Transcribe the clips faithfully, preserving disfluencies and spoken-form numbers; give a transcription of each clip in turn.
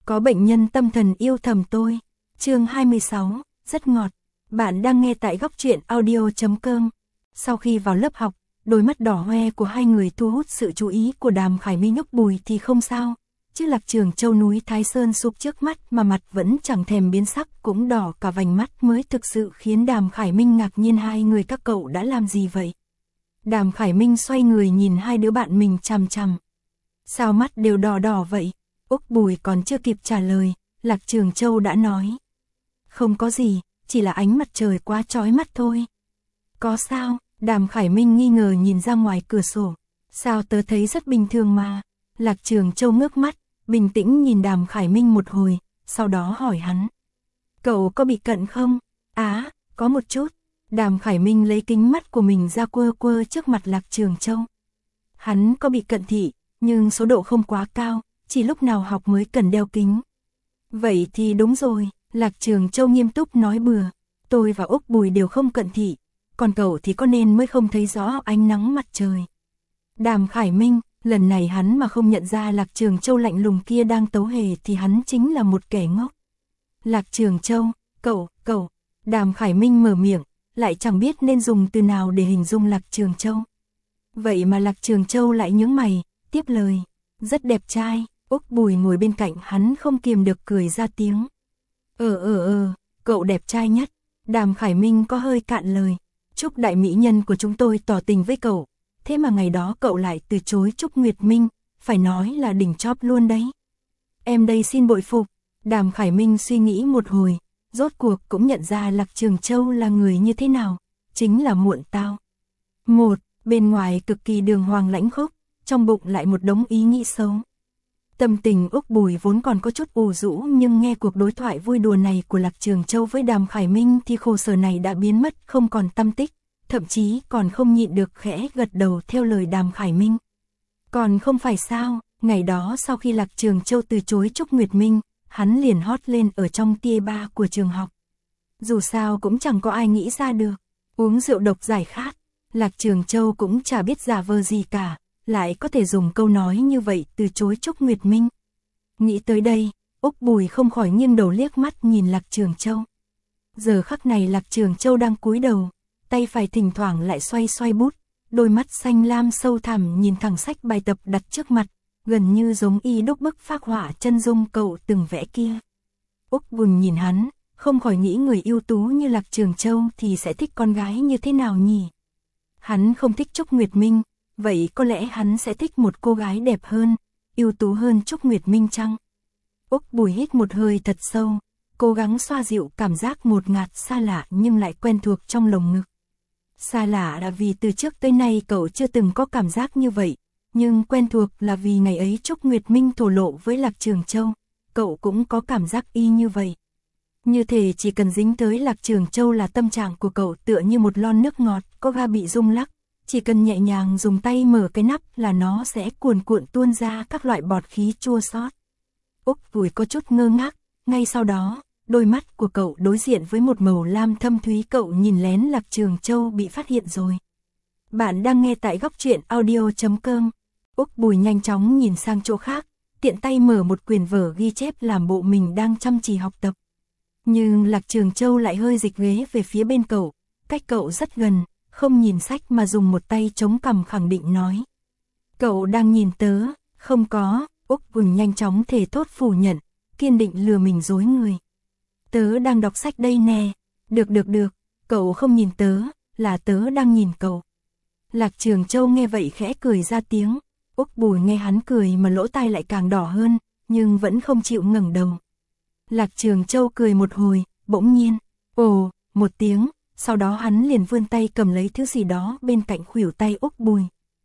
Có bệnh nhân tâm thần yêu thầm tôi. Chương hai mươi sáu, rất ngọt. Bạn đang nghe tại góc truyện audio chấm com. Sau khi vào lớp học, đôi mắt đỏ hoe của hai người thu hút sự chú ý của Đàm Khải Minh. Nhúc Bùi thì không sao, chứ Lạc Trường Châu núi Thái Sơn sụp trước mắt mà mặt vẫn chẳng thèm biến sắc, cũng đỏ cả vành mắt mới thực sự khiến Đàm Khải Minh ngạc nhiên. Hai người các cậu đã làm gì vậy? Đàm Khải Minh xoay người nhìn hai đứa bạn mình chằm chằm. Sao mắt đều đỏ đỏ vậy? Úc Bùi còn chưa kịp trả lời, Lạc Trường Châu đã nói. Không có gì, chỉ là ánh mặt trời quá chói mắt thôi. Có sao? Đàm Khải Minh nghi ngờ nhìn ra ngoài cửa sổ. Sao tớ thấy rất bình thường mà. Lạc Trường Châu ngước mắt, bình tĩnh nhìn Đàm Khải Minh một hồi, sau đó hỏi hắn. Cậu có bị cận không? Á, có một chút. Đàm Khải Minh lấy kính mắt của mình ra quơ quơ trước mặt Lạc Trường Châu. Hắn có bị cận thị, nhưng số độ không quá cao, chỉ lúc nào học mới cần đeo kính. Vậy thì đúng rồi, Lạc Trường Châu nghiêm túc nói bừa. Tôi và Úc Bùi đều không cận thị, còn cậu thì có nên mới không thấy rõ ánh nắng mặt trời. Đàm Khải Minh, lần này hắn mà không nhận ra Lạc Trường Châu lạnh lùng kia đang tấu hề thì hắn chính là một kẻ ngốc. Lạc Trường Châu, cậu, cậu, Đàm Khải Minh mở miệng, lại chẳng biết nên dùng từ nào để hình dung Lạc Trường Châu. Vậy mà Lạc Trường Châu lại nhướng mày, tiếp lời, rất đẹp trai. Úc Bùi ngồi bên cạnh hắn không kiềm được cười ra tiếng. Ờ ờ ờ, cậu đẹp trai nhất. Đàm Khải Minh có hơi cạn lời. Trúc đại mỹ nhân của chúng tôi tỏ tình với cậu, thế mà ngày đó cậu lại từ chối Trúc Nguyệt Minh, phải nói là đỉnh chóp luôn đấy. Em đây xin bội phục. Đàm Khải Minh suy nghĩ một hồi, rốt cuộc cũng nhận ra Lạc Trường Châu là người như thế nào, chính là muộn tao. Một, bên ngoài cực kỳ đường hoàng lãnh khốc, trong bụng lại một đống ý nghĩ xấu. Tâm tình Úc Bùi vốn còn có chút ù rũ, nhưng nghe cuộc đối thoại vui đùa này của Lạc Trường Châu với Đàm Khải Minh thì khổ sở này đã biến mất không còn tăm tích, thậm chí còn không nhịn được khẽ gật đầu theo lời Đàm Khải Minh. Còn không phải sao, ngày đó sau khi Lạc Trường Châu từ chối Trúc Nguyệt Minh, hắn liền hot lên ở trong tia ba của trường học. Dù sao cũng chẳng có ai nghĩ ra được, uống rượu độc giải khát, Lạc Trường Châu cũng chả biết giả vờ gì cả, lại có thể dùng câu nói như vậy từ chối Trúc Nguyệt Minh. Nghĩ tới đây, Úc Bùi không khỏi nghiêng đầu liếc mắt nhìn Lạc Trường Châu. Giờ khắc này Lạc Trường Châu đang cúi đầu, tay phải thỉnh thoảng lại xoay xoay bút, đôi mắt xanh lam sâu thẳm nhìn thẳng sách bài tập đặt trước mặt, gần như giống y đúc bức phác họa chân dung cậu từng vẽ kia. Úc Bùi nhìn hắn, không khỏi nghĩ người ưu tú như Lạc Trường Châu thì sẽ thích con gái như thế nào nhỉ? Hắn không thích Trúc Nguyệt Minh, vậy có lẽ hắn sẽ thích một cô gái đẹp hơn, ưu tú hơn Trúc Nguyệt Minh chăng? Úc Bùi hít một hơi thật sâu, cố gắng xoa dịu cảm giác ngột ngạt xa lạ nhưng lại quen thuộc trong lồng ngực. Xa lạ là vì từ trước tới nay cậu chưa từng có cảm giác như vậy, nhưng quen thuộc là vì ngày ấy Trúc Nguyệt Minh thổ lộ với Lạc Trường Châu, cậu cũng có cảm giác y như vậy. Như thể chỉ cần dính tới Lạc Trường Châu là tâm trạng của cậu tựa như một lon nước ngọt có ga bị rung lắc, chỉ cần nhẹ nhàng dùng tay mở cái nắp là nó sẽ cuồn cuộn tuôn ra các loại bọt khí chua xót. Úc Bùi có chút ngơ ngác, ngay sau đó, đôi mắt của cậu đối diện với một màu lam thâm thúy. Cậu nhìn lén Lạc Trường Châu bị phát hiện rồi. Bạn đang nghe tại góc truyện audio chấm com. Úc Bùi nhanh chóng nhìn sang chỗ khác, tiện tay mở một quyển vở ghi chép làm bộ mình đang chăm chỉ học tập. Nhưng Lạc Trường Châu lại hơi dịch ghế về phía bên cậu, cách cậu rất gần, không nhìn sách mà dùng một tay chống cằm khẳng định nói. Cậu đang nhìn tớ, không có. Úc Bùi nhanh chóng thề thốt phủ nhận, kiên định lừa mình dối người. Tớ đang đọc sách đây nè. Được được được, cậu không nhìn tớ, là tớ đang nhìn cậu. Lạc Trường Châu nghe vậy khẽ cười ra tiếng. Úc Bùi nghe hắn cười mà lỗ tai lại càng đỏ hơn, nhưng vẫn không chịu ngẩng đầu. Lạc Trường Châu cười một hồi, bỗng nhiên, ồ, một tiếng, sau đó hắn liền vươn tay cầm lấy thứ gì đó bên cạnh khuỷu tay Úc Bùi.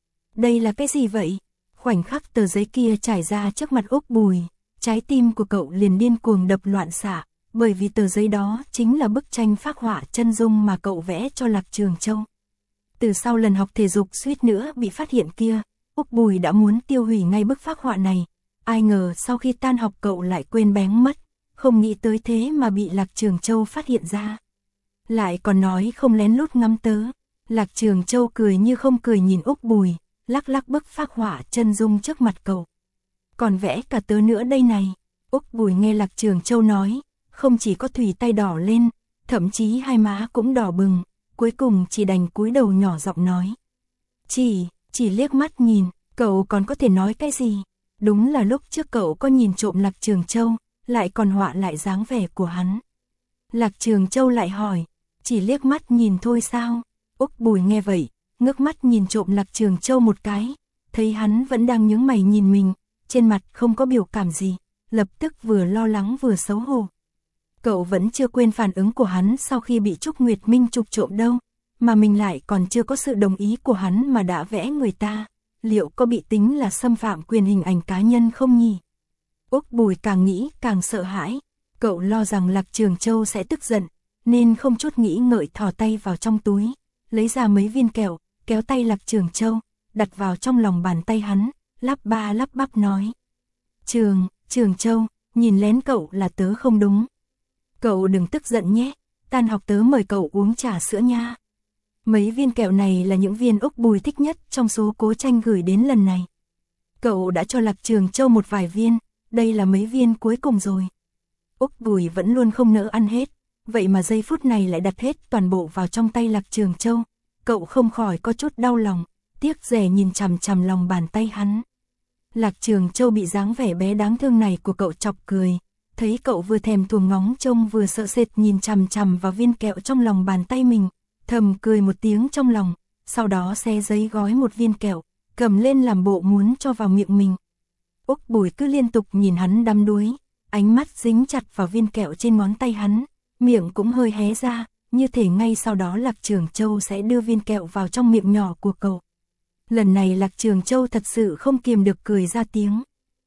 Đây là cái gì vậy? Khoảnh khắc tờ giấy kia trải ra trước mặt Úc Bùi, trái tim của cậu liền điên cuồng đập loạn xạ, bởi vì tờ giấy đó chính là bức tranh phác họa chân dung mà cậu vẽ cho Lạc Trường Châu. Từ sau lần học thể dục suýt nữa bị phát hiện kia, Úc Bùi đã muốn tiêu hủy ngay bức phác họa này, ai ngờ sau khi tan học cậu lại quên bén mất, không nghĩ tới thế mà bị Lạc Trường Châu phát hiện ra. Lại còn nói không lén lút ngắm tớ. Lạc Trường Châu cười như không cười nhìn Úc Bùi, lắc lắc bức phác họa chân dung trước mặt cậu. Còn vẽ cả tớ nữa đây này. Úc Bùi nghe Lạc Trường Châu nói, không chỉ có thủy tay đỏ lên, thậm chí hai má cũng đỏ bừng, cuối cùng chỉ đành cúi đầu nhỏ giọng nói. Chỉ, chỉ liếc mắt nhìn, cậu còn có thể nói cái gì? Đúng là lúc trước cậu có nhìn trộm Lạc Trường Châu, lại còn họa lại dáng vẻ của hắn. Lạc Trường Châu lại hỏi, chỉ liếc mắt nhìn thôi sao? Úc Bùi nghe vậy, ngước mắt nhìn trộm Lạc Trường Châu một cái, thấy hắn vẫn đang nhướng mày nhìn mình, trên mặt không có biểu cảm gì, lập tức vừa lo lắng vừa xấu hổ. Cậu vẫn chưa quên phản ứng của hắn sau khi bị Trúc Nguyệt Minh chụp trộm đâu, mà mình lại còn chưa có sự đồng ý của hắn mà đã vẽ người ta, liệu có bị tính là xâm phạm quyền hình ảnh cá nhân không nhỉ? Úc Bùi càng nghĩ càng sợ hãi, cậu lo rằng Lạc Trường Châu sẽ tức giận, nên không chút nghĩ ngợi thò tay vào trong túi, lấy ra mấy viên kẹo, kéo tay Lạc Trường Châu, đặt vào trong lòng bàn tay hắn, lắp ba lắp bắp nói. Trường, Trường Châu, nhìn lén cậu là tớ không đúng. Cậu đừng tức giận nhé, tan học tớ mời cậu uống trà sữa nha. Mấy viên kẹo này là những viên Úc Bùi thích nhất trong số Cố Tranh gửi đến lần này. Cậu đã cho Lạc Trường Châu một vài viên, đây là mấy viên cuối cùng rồi. Úc Bùi vẫn luôn không nỡ ăn hết, vậy mà giây phút này lại đặt hết toàn bộ vào trong tay Lạc Trường Châu. Cậu không khỏi có chút đau lòng, tiếc rẻ nhìn chằm chằm lòng bàn tay hắn. Lạc Trường Châu bị dáng vẻ bé đáng thương này của cậu chọc cười, thấy cậu vừa thèm thuồng ngóng trông vừa sợ sệt nhìn chằm chằm vào viên kẹo trong lòng bàn tay mình, thầm cười một tiếng trong lòng, sau đó xé giấy gói một viên kẹo, cầm lên làm bộ muốn cho vào miệng mình. Úc Bùi cứ liên tục nhìn hắn đắm đuối, ánh mắt dính chặt vào viên kẹo trên ngón tay hắn, miệng cũng hơi hé ra, như thể ngay sau đó Lạc Trường Châu sẽ đưa viên kẹo vào trong miệng nhỏ của cậu. Lần này Lạc Trường Châu thật sự không kiềm được cười ra tiếng.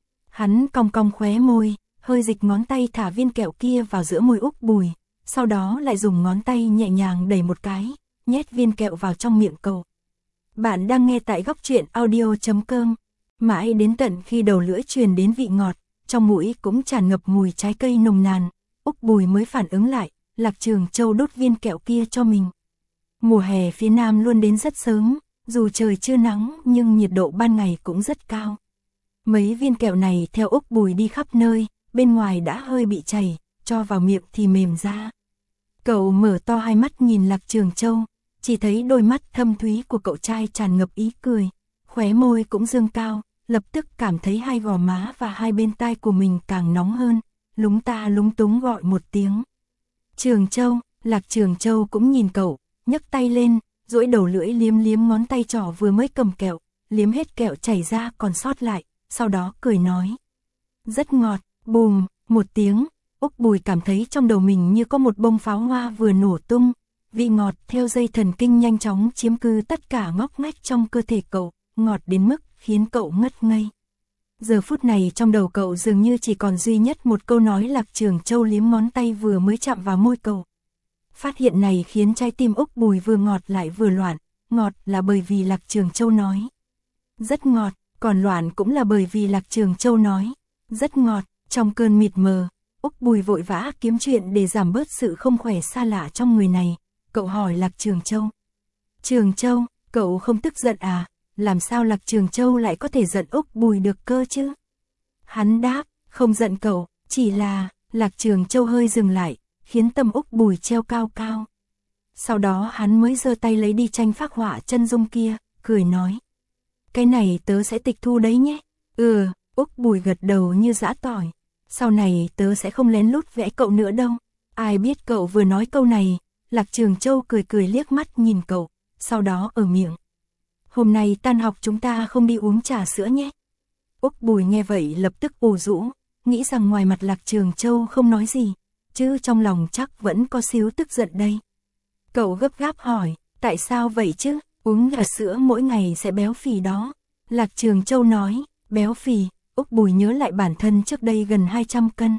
Hắn cong cong khóe môi, hơi dịch ngón tay thả viên kẹo kia vào giữa môi Úc Bùi, sau đó lại dùng ngón tay nhẹ nhàng đẩy một cái, nhét viên kẹo vào trong miệng cậu. Bạn đang nghe tại góc truyện audio chấm com, mãi đến tận khi đầu lưỡi truyền đến vị ngọt, trong mũi cũng tràn ngập mùi trái cây nồng nàn, Úc Bùi mới phản ứng lại, Lạc Trường Châu đốt viên kẹo kia cho mình. Mùa hè phía Nam luôn đến rất sớm, dù trời chưa nắng nhưng nhiệt độ ban ngày cũng rất cao. Mấy viên kẹo này theo Úc Bùi đi khắp nơi, bên ngoài đã hơi bị chảy, cho vào miệng thì mềm ra. Cậu mở to hai mắt nhìn Lạc Trường Châu, chỉ thấy đôi mắt thâm thúy của cậu trai tràn ngập ý cười, khóe môi cũng dương cao, lập tức cảm thấy hai gò má và hai bên tai của mình càng nóng hơn, lúng ta lúng túng gọi một tiếng. Trường Châu, Lạc Trường Châu cũng nhìn cậu, nhấc tay lên, duỗi đầu lưỡi liếm liếm ngón tay trỏ vừa mới cầm kẹo, liếm hết kẹo chảy ra còn sót lại, sau đó cười nói. Rất ngọt, bùm, một tiếng, Úc Bùi cảm thấy trong đầu mình như có một bông pháo hoa vừa nổ tung, vị ngọt theo dây thần kinh nhanh chóng chiếm cứ tất cả ngóc ngách trong cơ thể cậu, ngọt đến mức khiến cậu ngất ngây. Giờ phút này trong đầu cậu dường như chỉ còn duy nhất một câu nói Lạc Trường Châu liếm ngón tay vừa mới chạm vào môi cậu. Phát hiện này khiến trái tim Úc Bùi vừa ngọt lại vừa loạn, ngọt là bởi vì Lạc Trường Châu nói. Rất ngọt, còn loạn cũng là bởi vì Lạc Trường Châu nói. Rất ngọt, trong cơn mịt mờ, Úc Bùi vội vã kiếm chuyện để giảm bớt sự không khỏe xa lạ trong người này. Cậu hỏi Lạc Trường Châu. Trường Châu, cậu không tức giận à? Làm sao Lạc Trường Châu lại có thể giận Úc Bùi được cơ chứ? Hắn đáp, không giận cậu, chỉ là, Lạc Trường Châu hơi dừng lại, khiến tâm Úc Bùi treo cao cao. Sau đó hắn mới giơ tay lấy đi tranh phác họa chân dung kia, cười nói. Cái này tớ sẽ tịch thu đấy nhé. Ừ, Úc Bùi gật đầu như giã tỏi. Sau này tớ sẽ không lén lút vẽ cậu nữa đâu. Ai biết cậu vừa nói câu này, Lạc Trường Châu cười cười liếc mắt nhìn cậu, sau đó ở miệng. Hôm nay tan học chúng ta không đi uống trà sữa nhé. Úc Bùi nghe vậy lập tức ủ rũ, nghĩ rằng ngoài mặt Lạc Trường Châu không nói gì, chứ trong lòng chắc vẫn có xíu tức giận đây. Cậu gấp gáp hỏi, tại sao vậy chứ, uống trà sữa mỗi ngày sẽ béo phì đó. Lạc Trường Châu nói, béo phì, Úc Bùi nhớ lại bản thân trước đây gần hai trăm cân.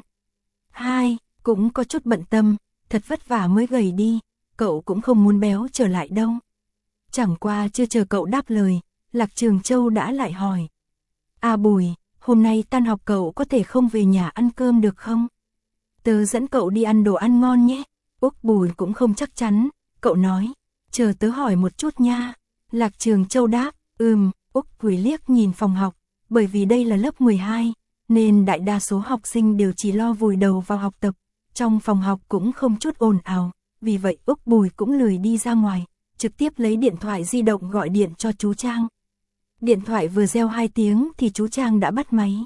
Hai, cũng có chút bận tâm, thật vất vả mới gầy đi, cậu cũng không muốn béo trở lại đâu. Chẳng qua chưa chờ cậu đáp lời, Lạc Trường Châu đã lại hỏi. À Bùi, hôm nay tan học cậu có thể không về nhà ăn cơm được không? Tớ dẫn cậu đi ăn đồ ăn ngon nhé. Úc Bùi cũng không chắc chắn, cậu nói, chờ tớ hỏi một chút nha. Lạc Trường Châu đáp, ừm, Úc Bùi liếc nhìn phòng học, bởi vì đây là lớp mười hai, nên đại đa số học sinh đều chỉ lo vùi đầu vào học tập, trong phòng học cũng không chút ồn ào, vì vậy Úc Bùi cũng lười đi ra ngoài, trực tiếp lấy điện thoại di động gọi điện cho chú Trang. Điện thoại vừa reo hai tiếng thì chú Trang đã bắt máy.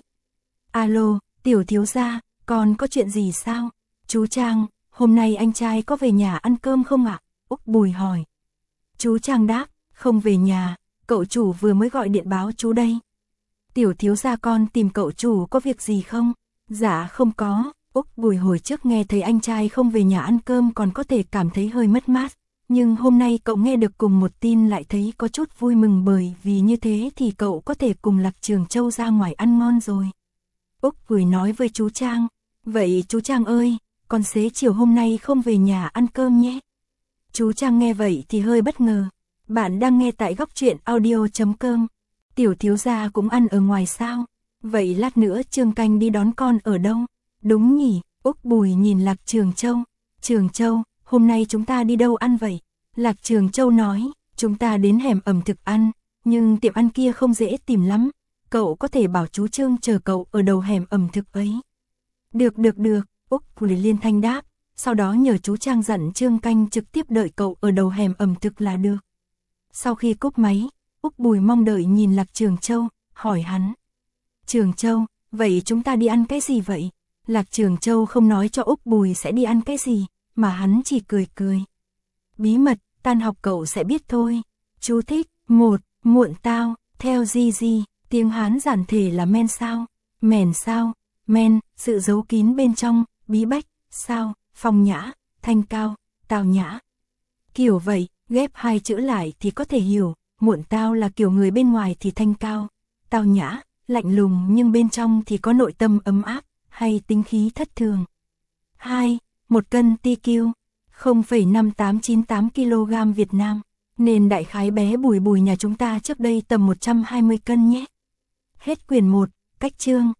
Alo, tiểu thiếu gia, con có chuyện gì sao? Chú Trang, hôm nay anh trai có về nhà ăn cơm không ạ? Úc Bùi hỏi. Chú Trang đáp, không về nhà, cậu chủ vừa mới gọi điện báo chú đây. Tiểu thiếu gia con tìm cậu chủ có việc gì không? Dạ không có. Úc Bùi hồi trước nghe thấy anh trai không về nhà ăn cơm còn có thể cảm thấy hơi mất mát, nhưng hôm nay cậu nghe được cùng một tin lại thấy có chút vui mừng, bởi vì như thế thì cậu có thể cùng Lạc Trường Châu ra ngoài ăn ngon rồi. Úc Bùi nói với chú Trang, vậy chú Trang ơi, con xế chiều hôm nay không về nhà ăn cơm nhé. Chú Trang nghe vậy thì hơi bất ngờ. Bạn đang nghe tại góc truyện audio chấm com. Tiểu thiếu gia cũng ăn ở ngoài sao? Vậy lát nữa Trương Canh đi đón con ở đâu? Đúng nhỉ? Úc Bùi nhìn Lạc Trường Châu. Trường Châu, hôm nay chúng ta đi đâu ăn vậy? Lạc Trường Châu nói, chúng ta đến hẻm ẩm thực ăn, nhưng tiệm ăn kia không dễ tìm lắm. Cậu có thể bảo chú Trương chờ cậu ở đầu hẻm ẩm thực ấy. Được được được, Úc Bùi liên thanh đáp, sau đó nhờ chú Trang dặn Trương Canh trực tiếp đợi cậu ở đầu hẻm ẩm thực là được. Sau khi cúp máy, Úc Bùi mong đợi nhìn Lạc Trường Châu, hỏi hắn. Trường Châu, vậy chúng ta đi ăn cái gì vậy? Lạc Trường Châu không nói cho Úc Bùi sẽ đi ăn cái gì, mà hắn chỉ cười cười. Bí mật, tan học cậu sẽ biết thôi. Chú thích, một, muộn tao, theo Di Di, tiếng Hán giản thể là men sao, mèn sao, men, sự giấu kín bên trong, bí bách, sao, phong nhã, thanh cao, tào nhã. Kiểu vậy, ghép hai chữ lại thì có thể hiểu, muộn tao là kiểu người bên ngoài thì thanh cao, tào nhã, lạnh lùng nhưng bên trong thì có nội tâm ấm áp, hay tính khí thất thường. hai. Một cân ti kiu, không phẩy năm tám chín tám ki lô gam Việt Nam, nên đại khái bé Bùi Bùi nhà chúng ta trước đây tầm một trăm hai mươi cân nhé. Hết quyển một, cách chương.